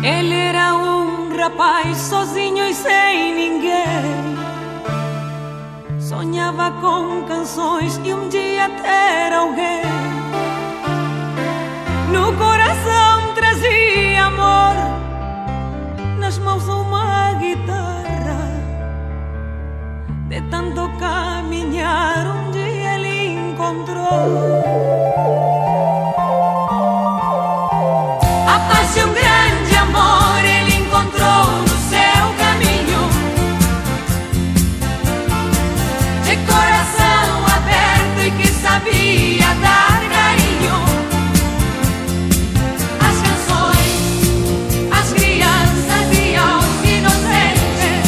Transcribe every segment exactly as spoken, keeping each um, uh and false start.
Ele era um rapaz sozinho e sem ninguém. Sonhava com canções e um dia ter alguém. No coração trazia amor, nas mãos uma guitarra. De tanto caminhar, um dia ele encontrou a paz e um grande amor. Ele encontrou no seu caminho, de coração aberto e que sabia dar carinho. As canções, as crianças e aos inocentes,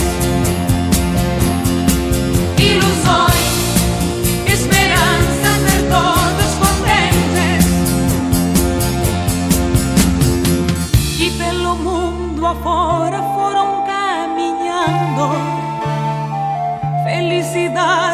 ilusões, esperanças, ver todos contentes. E pelo mundo afora foram caminhando, felicidade